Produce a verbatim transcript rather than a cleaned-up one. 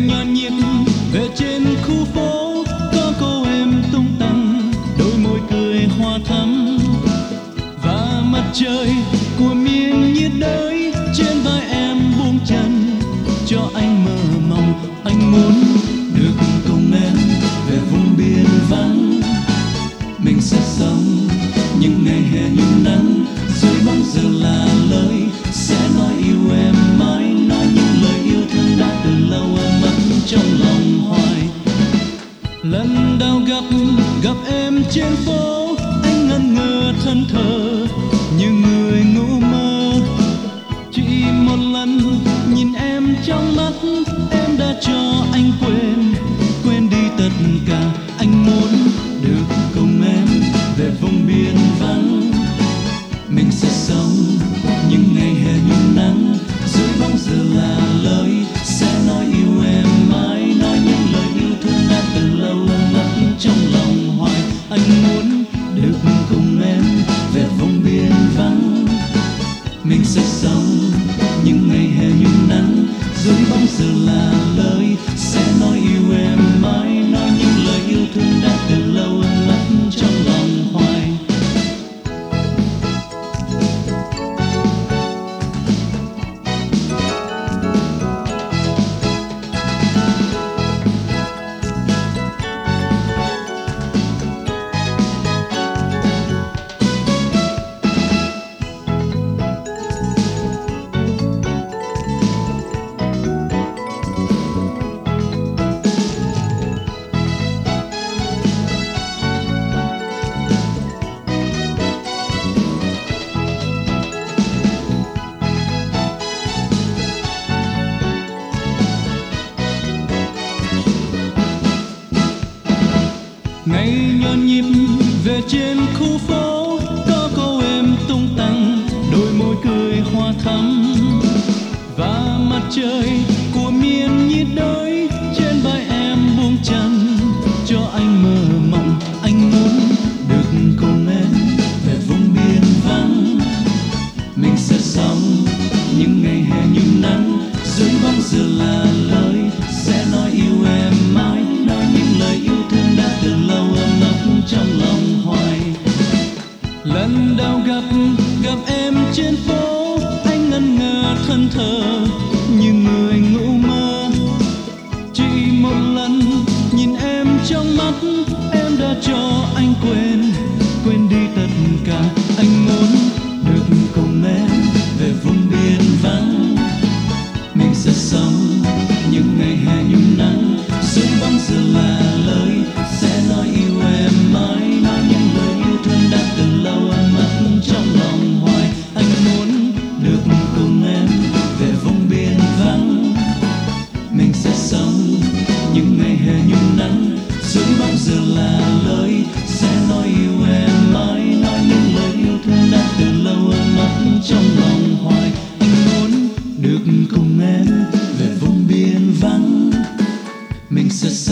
nhộn nhịp về trên khu phố, có cô em tung tăng, đôi môi cười hoa thắm, và mặt trời của miền nhiệt đới trên vai em buông chân cho anh mơ mộng. Anh muốn được cùng em về vùng biên vắng, mình sẽ sống những ngày hè nhung nắng, dưới bóng giờ là lời sẽ nói yêu em mãi, nói những lời yêu thương đã từ lâu ấm ấp trong lòng hoài. Lần đầu gặp gặp em trên phố, anh ngẩn ngơ thân thờ như người ngủ mơ. Chỉ một lần nhìn em trong mắt, em đã cho anh quên quên đi tất cả. Anh muốn được cùng em về vùng biên vắng, mình sẽ sống những ngày hè nhung nắng, dưới bóng giờ là lời sẽ nói yêu em mãi, nói những lời yêu thương đã từ lâu ấm ấp trong lòng hoài. Anh muốn được cùng em về vùng biên vắng, mình sẽ sống những ngày hè nhung nắng, dưới bóng giờ là lời sẽ nói yêu em mãi, nói những lời yêu thương đã từ lâu ấm ấp trong lòng hoài. Ngày nhộn nhịp về trên khu phố, có cô em tung tăng, đôi môi cười hoa thắm, và mặt trời của miền nhiệt đới trên vai em buông chân cho anh mơ mộng. Anh muốn được cùng em về vùng biên vắng, mình sẽ sống những ngày hè nhung nắng, dưới bóng giờ là lời sẽ nói yêu em mãi, nói những lời yêu thương đã từ lâu ấm ấp trong lòng hoài. Lần đầu gặp gặp em trên phố, anh ngẩn ngơ thân thờ như người ngủ mơ. Chỉ một lần nhìn em trong mắt, em đã cho anh quên quên đi tất cả. Anh muốn được cùng em về vùng biên vắng, mình sẽ sống những ngày hè nhung nắng, dưới bóng giờ là lời sẽ nói yêu em mãi, nói những lời yêu thương đã từ lâu ấm ấp trong lòng hoài. Anh muốn được cùng em về vùng biên vắng, mình sẽ sống những ngày hè nhung nắng, dưới bóng giờ là lời sẽ nói yêu em mãi, nói những lời yêu thương đã từ lâu ấm ấp trong lòng hoài. Anh muốn được cùng em về vùng biên vắng, mình sẽ sống